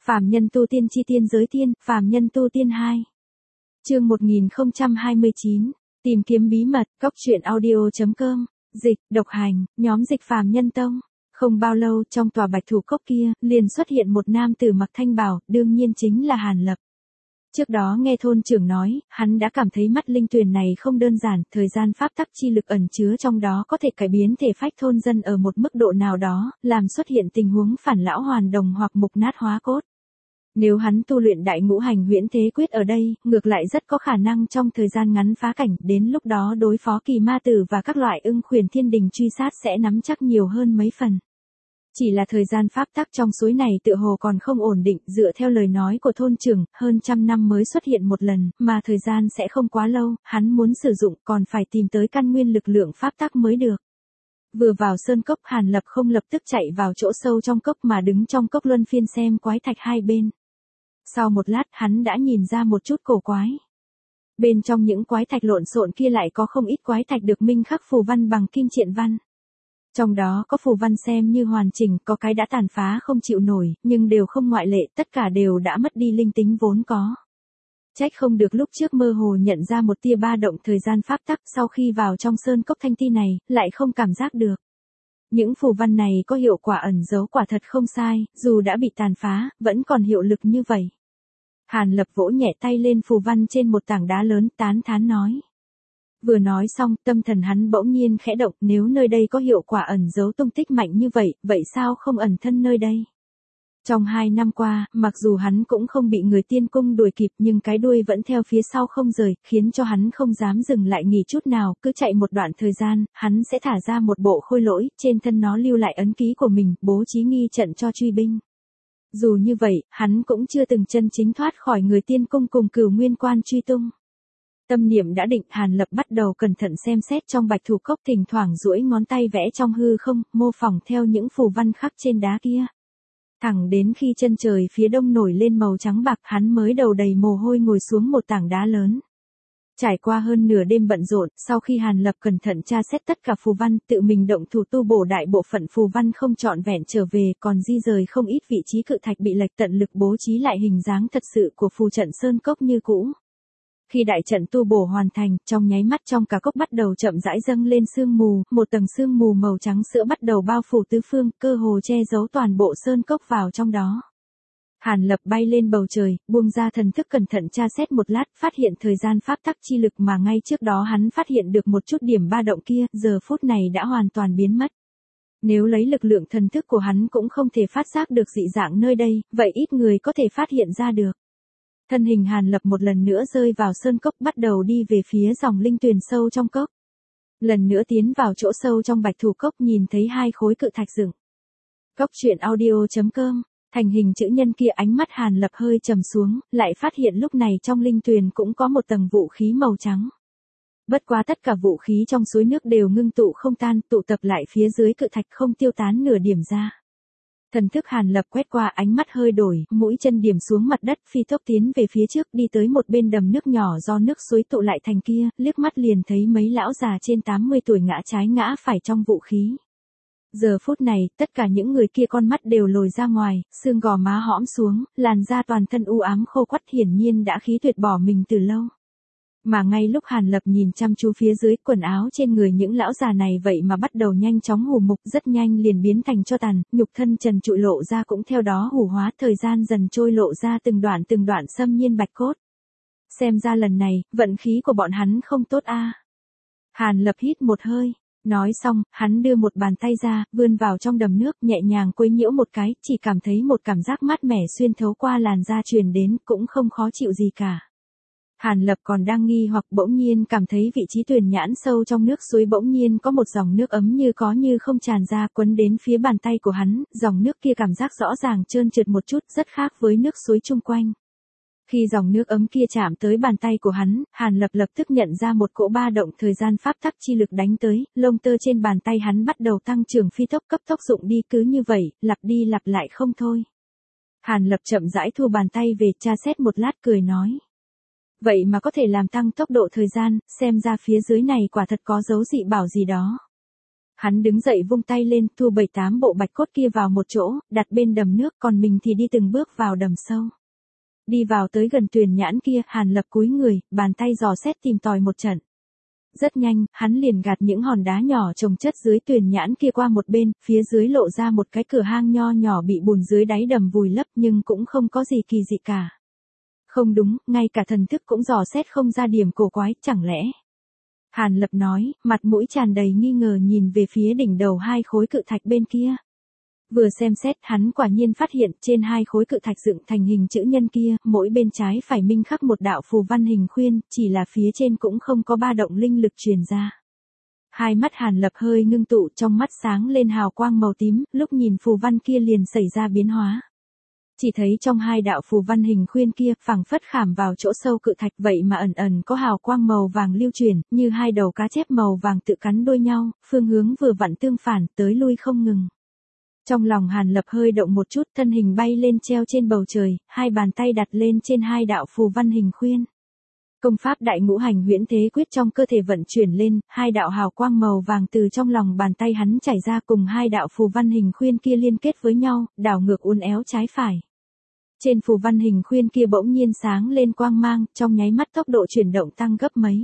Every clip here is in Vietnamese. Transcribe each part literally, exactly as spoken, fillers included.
Phàm nhân tu tiên chi tiên giới tiên, phàm nhân tu tiên hai. Chương một nghìn không trăm hai mươi chín, tìm kiếm bí mật, góc truyện audio chấm com, dịch, độc hành, nhóm dịch phàm nhân tông. Không bao lâu trong tòa bạch thủ cốc kia, liền xuất hiện một nam tử mặc thanh bào, đương nhiên chính là Hàn Lập. Trước đó nghe thôn trưởng nói, hắn đã cảm thấy mắt linh tuyền này không đơn giản, thời gian pháp tắc chi lực ẩn chứa trong đó có thể cải biến thể phách thôn dân ở một mức độ nào đó, làm xuất hiện tình huống phản lão hoàn đồng hoặc mục nát hóa cốt. Nếu hắn tu luyện đại ngũ hành huyễn thế quyết ở đây, ngược lại rất có khả năng trong thời gian ngắn phá cảnh, đến lúc đó đối phó kỳ ma tử và các loại ưng khuyển thiên đình truy sát sẽ nắm chắc nhiều hơn mấy phần. Chỉ là thời gian pháp tắc trong suối này tựa hồ còn không ổn định, dựa theo lời nói của thôn trưởng, hơn trăm năm mới xuất hiện một lần, mà thời gian sẽ không quá lâu, hắn muốn sử dụng còn phải tìm tới căn nguyên lực lượng pháp tắc mới được. Vừa vào sơn cốc, Hàn Lập không lập tức chạy vào chỗ sâu trong cốc mà đứng trong cốc luân phiên xem quái thạch hai bên. Sau một lát, hắn đã nhìn ra một chút cổ quái. Bên trong những quái thạch lộn xộn kia lại có không ít quái thạch được minh khắc phù văn bằng kim triện văn. Trong đó có phù văn xem như hoàn chỉnh, có cái đã tàn phá không chịu nổi, nhưng đều không ngoại lệ, tất cả đều đã mất đi linh tính vốn có. Trách không được lúc trước mơ hồ nhận ra một tia ba động thời gian pháp tắc, sau khi vào trong sơn cốc thanh ti này, lại không cảm giác được. Những phù văn này có hiệu quả ẩn giấu quả thật không sai, dù đã bị tàn phá, vẫn còn hiệu lực như vậy. Hàn Lập vỗ nhẹ tay lên phù văn trên một tảng đá lớn, tán thán nói. Vừa nói xong, tâm thần hắn bỗng nhiên khẽ động, nếu nơi đây có hiệu quả ẩn giấu tung tích mạnh như vậy, vậy sao không ẩn thân nơi đây? Trong hai năm qua, mặc dù hắn cũng không bị người tiên cung đuổi kịp nhưng cái đuôi vẫn theo phía sau không rời, khiến cho hắn không dám dừng lại nghỉ chút nào, cứ chạy một đoạn thời gian, hắn sẽ thả ra một bộ khôi lỗi, trên thân nó lưu lại ấn ký của mình, bố trí nghi trận cho truy binh. Dù như vậy, hắn cũng chưa từng chân chính thoát khỏi người tiên cung cùng Cửu Nguyên Quan truy tung. Tâm niệm đã định, Hàn Lập bắt đầu cẩn thận xem xét trong bạch thủ cốc, thỉnh thoảng duỗi ngón tay vẽ trong hư không, mô phỏng theo những phù văn khắc trên đá kia. Thẳng đến khi chân trời phía đông nổi lên màu trắng bạc, hắn mới đầu đầy mồ hôi ngồi xuống một tảng đá lớn. Trải qua hơn nửa đêm bận rộn, sau khi Hàn Lập cẩn thận tra xét tất cả phù văn, tự mình động thủ tu bổ đại bộ phận phù văn không trọn vẹn trở về, còn di rời không ít vị trí cự thạch bị lệch, tận lực bố trí lại hình dáng thật sự của phù trận sơn cốc như cũ. Khi đại trận tu bổ hoàn thành, trong nháy mắt trong cả cốc bắt đầu chậm rãi dâng lên sương mù, một tầng sương mù màu trắng sữa bắt đầu bao phủ tứ phương, cơ hồ che giấu toàn bộ sơn cốc vào trong đó. Hàn Lập bay lên bầu trời, buông ra thần thức cẩn thận tra xét một lát, phát hiện thời gian pháp tắc chi lực mà ngay trước đó hắn phát hiện được một chút điểm ba động kia, giờ phút này đã hoàn toàn biến mất. Nếu lấy lực lượng thần thức của hắn cũng không thể phát giác được dị dạng nơi đây, vậy ít người có thể phát hiện ra được. Thân hình Hàn Lập một lần nữa rơi vào sơn cốc, bắt đầu đi về phía dòng linh tuyền sâu trong cốc. Lần nữa tiến vào chỗ sâu trong bạch thủ cốc, nhìn thấy hai khối cự thạch dựng. Góc truyện audio chấm com, thành hình chữ nhân kia, ánh mắt Hàn Lập hơi trầm xuống, lại phát hiện lúc này trong linh tuyền cũng có một tầng vũ khí màu trắng. Bất quá tất cả vũ khí trong suối nước đều ngưng tụ không tan, tụ tập lại phía dưới cự thạch không tiêu tán nửa điểm ra. Thần thức Hàn Lập quét qua, ánh mắt hơi đổi, mũi chân điểm xuống mặt đất, phi tốc tiến về phía trước, đi tới một bên đầm nước nhỏ do nước suối tụ lại thành kia, liếc mắt liền thấy mấy lão già trên tám mươi tuổi ngã trái ngã phải trong vũ khí. Giờ phút này, tất cả những người kia con mắt đều lồi ra ngoài, xương gò má hõm xuống, làn da toàn thân u ám khô quắt, hiển nhiên đã khí tuyệt bỏ mình từ lâu. Mà ngay lúc Hàn Lập nhìn chăm chú phía dưới, quần áo trên người những lão già này vậy mà bắt đầu nhanh chóng hủ mục, rất nhanh liền biến thành tro tàn, nhục thân trần trụi lộ ra cũng theo đó hủ hóa, thời gian dần trôi lộ ra từng đoạn từng đoạn xâm nhiên bạch cốt. Xem ra lần này, vận khí của bọn hắn không tốt a. À. Hàn Lập hít một hơi, nói xong, hắn đưa một bàn tay ra, vươn vào trong đầm nước, nhẹ nhàng quấy nhiễu một cái, chỉ cảm thấy một cảm giác mát mẻ xuyên thấu qua làn da truyền đến, cũng không khó chịu gì cả. Hàn Lập còn đang nghi hoặc, bỗng nhiên cảm thấy vị trí tuyền nhãn sâu trong nước suối bỗng nhiên có một dòng nước ấm như có như không tràn ra, quấn đến phía bàn tay của hắn, dòng nước kia cảm giác rõ ràng trơn trượt một chút, rất khác với nước suối chung quanh. Khi dòng nước ấm kia chạm tới bàn tay của hắn, Hàn Lập lập tức nhận ra một cỗ ba động thời gian pháp tắc chi lực đánh tới, lông tơ trên bàn tay hắn bắt đầu tăng trưởng phi tốc, cấp tốc dụng đi, cứ như vậy, lặp đi lặp lại không thôi. Hàn Lập chậm rãi thu bàn tay về, tra xét một lát cười nói. Vậy mà có thể làm tăng tốc độ thời gian, xem ra phía dưới này quả thật có dấu dị bảo gì đó. Hắn đứng dậy vung tay lên, thu bảy tám bộ bạch cốt kia vào một chỗ, đặt bên đầm nước, còn mình thì đi từng bước vào đầm sâu. Đi vào tới gần tuyền nhãn kia, Hàn Lập cúi người, bàn tay dò xét tìm tòi một trận. Rất nhanh, hắn liền gạt những hòn đá nhỏ chồng chất dưới tuyền nhãn kia qua một bên, phía dưới lộ ra một cái cửa hang nho nhỏ bị bùn dưới đáy đầm vùi lấp nhưng cũng không có gì kỳ dị cả. Không đúng, ngay cả thần thức cũng dò xét không ra điểm cổ quái, chẳng lẽ. Hàn Lập nói, mặt mũi tràn đầy nghi ngờ nhìn về phía đỉnh đầu hai khối cự thạch bên kia. Vừa xem xét, hắn quả nhiên phát hiện trên hai khối cự thạch dựng thành hình chữ nhân kia, mỗi bên trái phải minh khắc một đạo phù văn hình khuyên, chỉ là phía trên cũng không có ba động linh lực truyền ra. Hai mắt Hàn Lập hơi ngưng tụ, trong mắt sáng lên hào quang màu tím, lúc nhìn phù văn kia liền xảy ra biến hóa. Chỉ thấy trong hai đạo phù văn hình khuyên kia, phẳng phất khảm vào chỗ sâu cự thạch vậy mà ẩn ẩn có hào quang màu vàng lưu truyền, như hai đầu cá chép màu vàng tự cắn đuôi nhau, phương hướng vừa vặn tương phản, tới lui không ngừng. Trong lòng Hàn Lập hơi động một chút, thân hình bay lên treo trên bầu trời, hai bàn tay đặt lên trên hai đạo phù văn hình khuyên. Công pháp đại ngũ hành huyễn thế quyết trong cơ thể vận chuyển lên, hai đạo hào quang màu vàng từ trong lòng bàn tay hắn chảy ra cùng hai đạo phù văn hình khuyên kia liên kết với nhau, đảo ngược uốn éo trái phải. Trên phù văn hình khuyên kia bỗng nhiên sáng lên quang mang, trong nháy mắt tốc độ chuyển động tăng gấp mấy.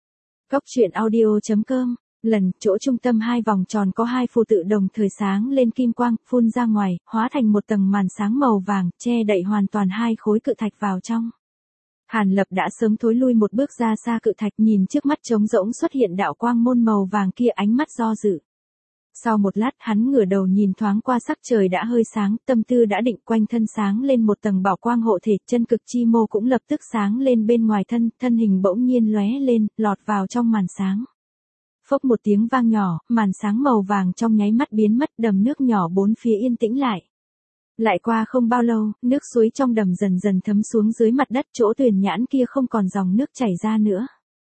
Cốc truyện audio chấm com. Lần, chỗ trung tâm hai vòng tròn có hai phù tự đồng thời sáng lên kim quang, phun ra ngoài, hóa thành một tầng màn sáng màu vàng, che đậy hoàn toàn hai khối cự thạch vào trong. Hàn Lập đã sớm thối lui một bước ra xa cự thạch, nhìn trước mắt trống rỗng xuất hiện đạo quang môn màu vàng kia, ánh mắt do dự. Sau một lát, hắn ngửa đầu nhìn thoáng qua sắc trời đã hơi sáng, tâm tư đã định, quanh thân sáng lên một tầng bảo quang hộ thể, chân cực chi mô cũng lập tức sáng lên bên ngoài thân, thân hình bỗng nhiên lóe lên, lọt vào trong màn sáng. Phốc một tiếng vang nhỏ, màn sáng màu vàng trong nháy mắt biến mất, đầm nước nhỏ bốn phía yên tĩnh lại. Lại qua không bao lâu, nước suối trong đầm dần dần thấm xuống dưới mặt đất, chỗ tuyền nhãn kia không còn dòng nước chảy ra nữa.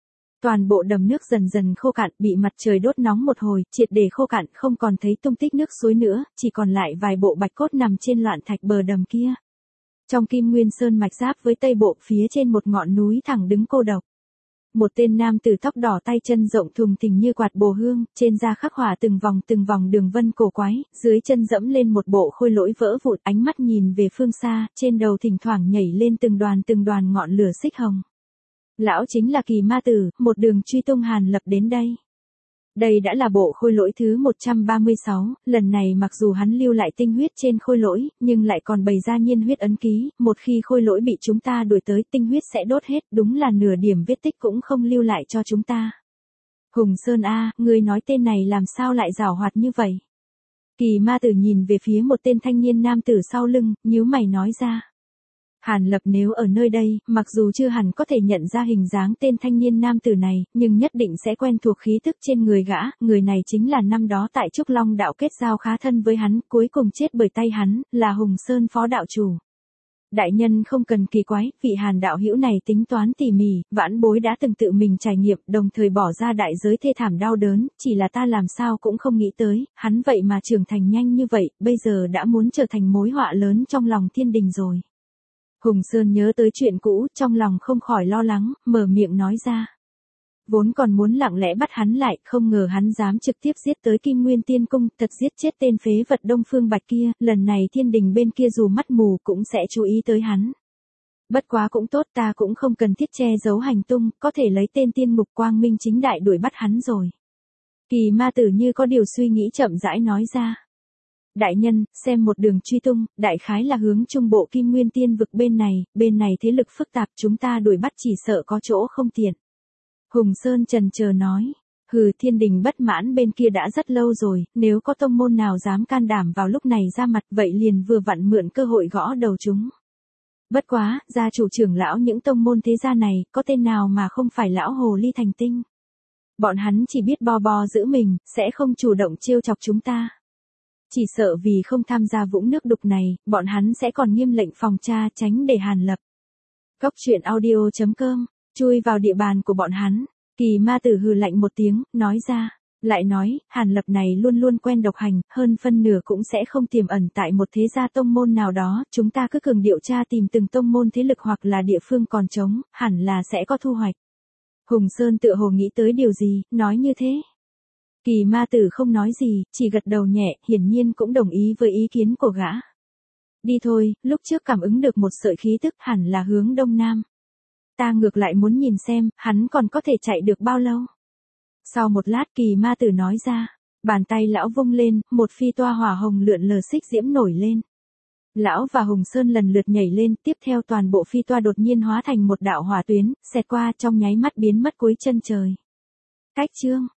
Toàn bộ đầm nước dần dần khô cạn, bị mặt trời đốt nóng một hồi, triệt để khô cạn, không còn thấy tung tích nước suối nữa, chỉ còn lại vài bộ bạch cốt nằm trên loạn thạch bờ đầm kia. Trong Kim Nguyên Sơn mạch giáp với tây bộ, phía trên một ngọn núi thẳng đứng cô độc. Một tên nam tử tóc đỏ, tay chân rộng thùng thình như quạt bồ hương, trên da khắc họa từng vòng từng vòng đường vân cổ quái, dưới chân dẫm lên một bộ khôi lỗi vỡ vụn, ánh mắt nhìn về phương xa, trên đầu thỉnh thoảng nhảy lên từng đoàn từng đoàn ngọn lửa xích hồng. Lão chính là Kỳ Ma Tử, một đường truy tung Hàn Lập đến đây. Đây đã là bộ khôi lỗi thứ một trăm ba mươi sáu, lần này mặc dù hắn lưu lại tinh huyết trên khôi lỗi, nhưng lại còn bày ra nhiên huyết ấn ký, một khi khôi lỗi bị chúng ta đuổi tới, tinh huyết sẽ đốt hết, đúng là nửa điểm vết tích cũng không lưu lại cho chúng ta. Hùng Sơn A, ngươi nói tên này làm sao lại giảo hoạt như vậy? Kỳ Ma Tử nhìn về phía một tên thanh niên nam tử sau lưng, nhíu mày nói ra. Hàn Lập nếu ở nơi đây, mặc dù chưa hẳn có thể nhận ra hình dáng tên thanh niên nam tử này, nhưng nhất định sẽ quen thuộc khí tức trên người gã, người này chính là năm đó tại Trúc Long đạo kết giao khá thân với hắn, cuối cùng chết bởi tay hắn, là Hùng Sơn phó đạo chủ. Đại nhân không cần kỳ quái, vị Hàn đạo hữu này tính toán tỉ mỉ, vãn bối đã từng tự mình trải nghiệm, đồng thời bỏ ra đại giới thê thảm đau đớn, chỉ là ta làm sao cũng không nghĩ tới, hắn vậy mà trưởng thành nhanh như vậy, bây giờ đã muốn trở thành mối họa lớn trong lòng thiên đình rồi. Hùng Sơn nhớ tới chuyện cũ, trong lòng không khỏi lo lắng, mở miệng nói ra. Vốn còn muốn lặng lẽ bắt hắn lại, không ngờ hắn dám trực tiếp giết tới Kim Nguyên Tiên Cung, thật giết chết tên phế vật Đông Phương Bạch kia, lần này thiên đình bên kia dù mắt mù cũng sẽ chú ý tới hắn. Bất quá cũng tốt, ta cũng không cần thiết che giấu hành tung, có thể lấy tên tiên ngục quang minh chính đại đuổi bắt hắn rồi. Kỳ Ma Tử như có điều suy nghĩ chậm rãi nói ra. Đại nhân, xem một đường truy tung, đại khái là hướng trung bộ Kim Nguyên Tiên vực bên này, bên này thế lực phức tạp, chúng ta đuổi bắt chỉ sợ có chỗ không tiện. Hùng Sơn trần chờ nói, hừ, thiên đình bất mãn bên kia đã rất lâu rồi, nếu có tông môn nào dám can đảm vào lúc này ra mặt, vậy liền vừa vặn mượn cơ hội gõ đầu chúng. Bất quá, gia chủ trưởng lão những tông môn thế gia này, có tên nào mà không phải lão hồ ly thành tinh. Bọn hắn chỉ biết bo bo giữ mình, sẽ không chủ động trêu chọc chúng ta. Chỉ sợ vì không tham gia vũng nước đục này, bọn hắn sẽ còn nghiêm lệnh phòng tra tránh để Hàn Lập. Cốc truyện audio chấm com, chui vào địa bàn của bọn hắn. Kỳ Ma Tử hừ lạnh một tiếng, nói ra. Lại nói, Hàn Lập này luôn luôn quen độc hành, hơn phân nửa cũng sẽ không tiềm ẩn tại một thế gia tông môn nào đó, chúng ta cứ cường điều tra tìm từng tông môn thế lực hoặc là địa phương còn trống, hẳn là sẽ có thu hoạch. Hùng Sơn tựa hồ nghĩ tới điều gì, nói như thế. Kỳ ma tử không nói gì, chỉ gật đầu nhẹ, hiển nhiên cũng đồng ý với ý kiến của gã. Đi thôi, lúc trước cảm ứng được một sợi khí tức hẳn là hướng đông nam. Ta ngược lại muốn nhìn xem, hắn còn có thể chạy được bao lâu. Sau một lát kỳ ma tử nói ra, bàn tay lão vung lên, một phi toa hỏa hồng lượn lờ xích diễm nổi lên. Lão và Hùng Sơn lần lượt nhảy lên, tiếp theo toàn bộ phi toa đột nhiên hóa thành một đạo hỏa tuyến, xẹt qua trong nháy mắt biến mất cuối chân trời. Cách chương